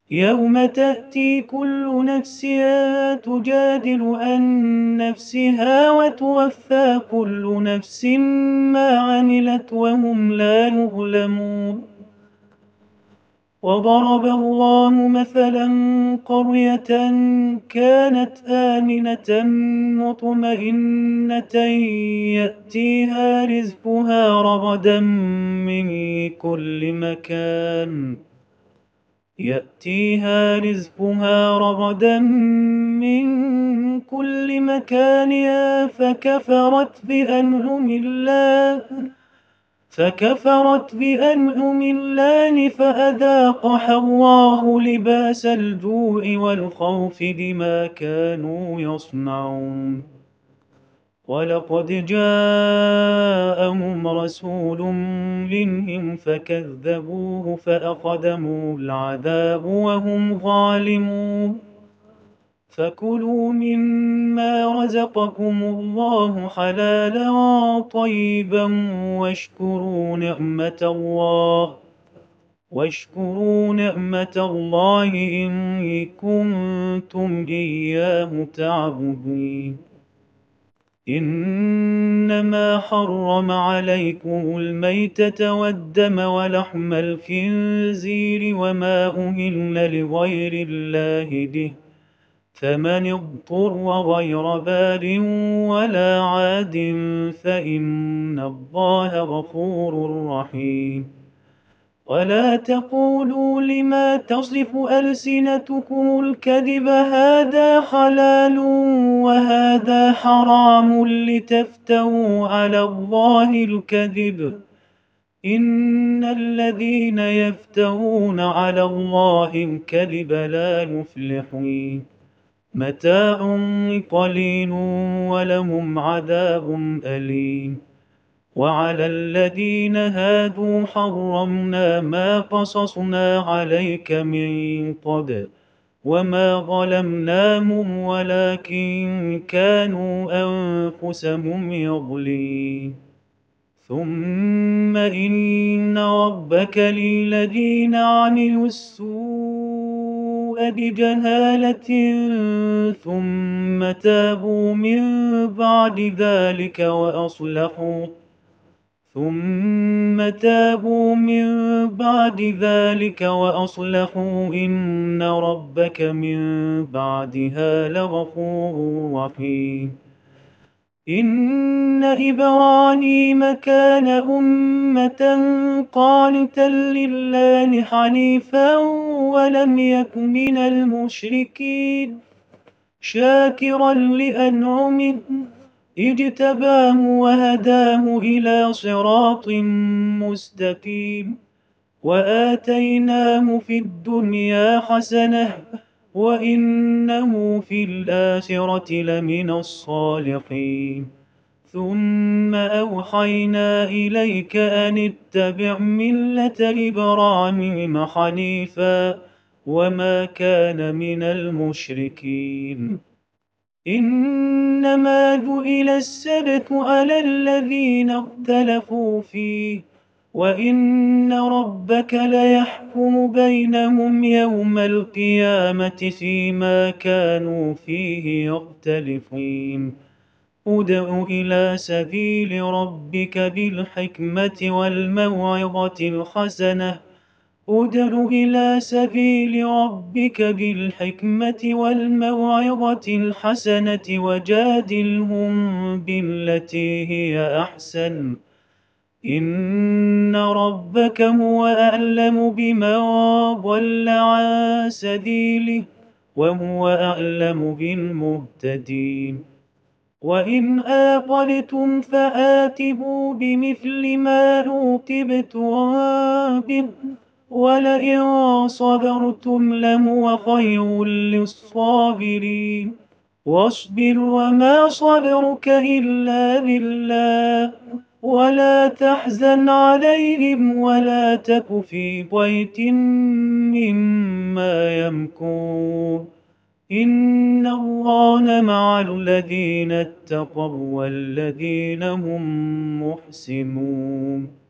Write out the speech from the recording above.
يوم تأتي كل نفس تجادل عن نفسها وتوفى كل نفس ما عملت وهم لا يظلمون. وضرب الله مثلا قرية كانت آمنة مطمئنة يأتيها رزقها رغدا من كل مكان فكفرت بأنعم الله فأذاقها الله لباس الجوع والخوف بما كانوا يصنعون. ولقد جاءهم رسول منهم فكذبوه فأخذهم العذاب وهم ظالمون. فكلوا مما رزقكم الله حلالا طيبا واشكروا نعمة الله إن كنتم إياه تعبدون. إنما حرم عليكم الميتة والدم ولحم الخنزير وما أهل لغير الله به، فمن اضطر غير بار ولا عاد فإن الله غفور رحيم. ولا تقولوا لما تصف ألسنتكم الكذب هذا حلال وهذا حرام لتفتروا على الله الكذب، إن الذين يفترون على الله الكذب لا يفلحون. متاع قليل ولهم عذاب أليم. وعلى الذين هادوا حرمنا ما قصصنا عليك من قبل وما ظلمناهم ولكن كانوا أنفسهم يظلمون. ثم إن ربك للذين عملوا السوء بجهالة ثم تابوا من بعد ذلك وأصلحوا إن ربك من بعدها لغفور رحيم. إن إبراهيم كان أمة قانتا لله حنيفا ولم يك من المشركين، شاكرا لأنعمه اجتباه وهداه إلى صراط مستقيم. وآتيناه في الدنيا حسنة وإنه في الآخرة لمن الصالحين. ثم أوحينا إليك أن اتبع ملة إبراهيم حنيفا وما كان من المشركين. إنما جعل السبت على الذين اختلفوا فيه وإن ربك ليحكم بينهم يوم القيامة فيما كانوا فيه يختلفون. ادع إلى سبيل ربك بالحكمة والموعظة الحسنة وجادلهم بالتي هي أحسن، إن ربك هو أعلم بمن ضل عن سبيله وهو أعلم بالمهتدين. وإن عاقبتم فعاقبوا بمثل ما عوقبتم به ولئن صبرتم لهو خير للصابرين. واصبر وما صبرك إلا بالله ولا تحزن عليهم ولا تك في ضيق مما يمكرون. إن الله مع الذين اتقوا والذين هم محسنون.